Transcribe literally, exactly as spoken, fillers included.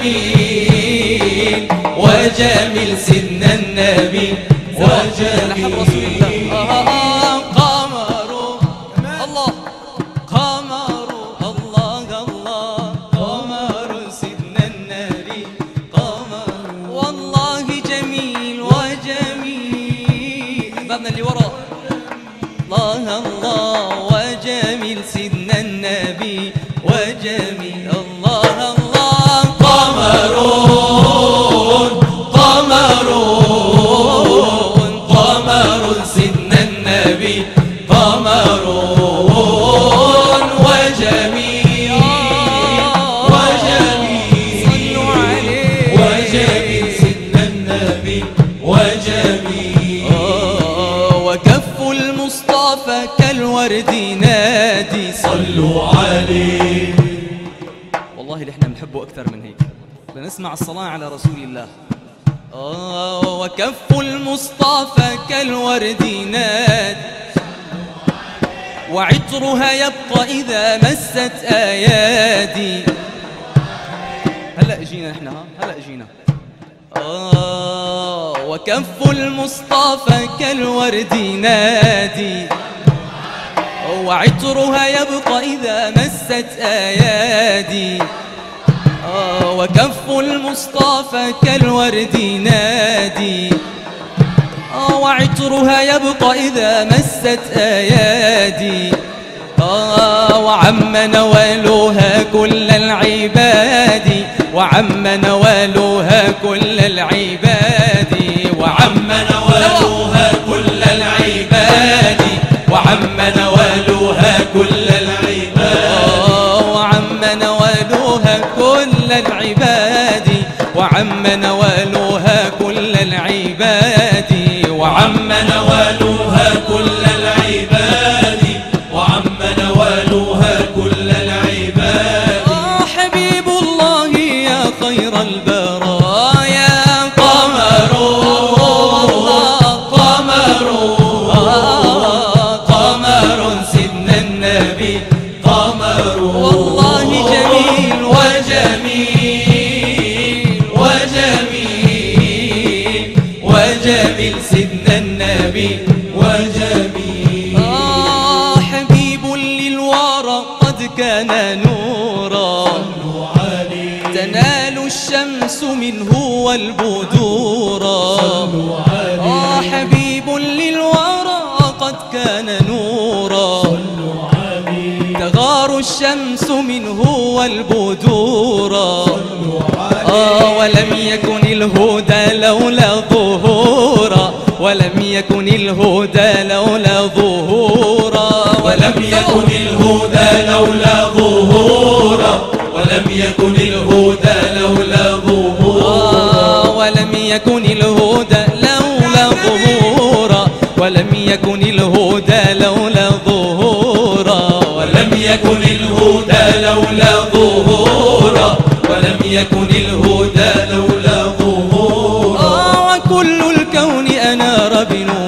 وجميل وجميل سيدنا النبي وجميل رسول الله. آه آه قمر الله قمر الله الله قمر سيدنا النبي قمر والله جميل وجميل. أحبابنا اللي ورا الله الله وجميل سيدنا النبي وجميل الله الله قمرون قمرون قمر سيدنا النبي قمرون وجميل وجميل صلوا عليه وجميل سيدنا النبي وجميل. وكف المصطفى كالورد نادي صلوا عليه. والله اللي احنا بنحبه اكثر من هيك لنسمع الصلاة على رسول الله. آه وكف المصطفى كالورد نادي وعطرها يبقى إذا مست أيادي. هلا اجينا نحن ها هلا اجينا. آه وكف المصطفى كالورد نادي وعطرها يبقى إذا مست أيادي. آه وكف المصطفى كالورد نادي آه وعطرها يبقى إذا مست أيادي. آه وعم نوالها كل العباد وعم نوالها كل العباد وعم نوالها كل العباد وعم نوالها كل العباد وعم نوالها كل العباد وعم نوالها كل العباد وعم نوالها كل العباد وعم نوالها كل العباد. آه حبيب الله يا خير البرايا قمر قمر قمر سيدنا النبي قمر والله جميل وجميل وجميل وجميل سيدنا النبي وجميل. آه حبيب للورى قد كان نورا تنال الشمس منه والبدورا. آه حبيب للورى قد كان نورا تغار الشمس منه والبدورا. آه ولم يكن الهدى لولا ظهورا ولم يكن الهدى لولا ظهورا ولم يكن الهدى لولا ظهورا ولم يكن الهدى لولا ظهورا ولم يكن الهدى لولا ظهورا ولم يكن الهدى لولا ظهورا ولم يكن الهدى لولا ظهورا ولم يكن الهدى لولا ظهورا. وكل الكون أنار بنور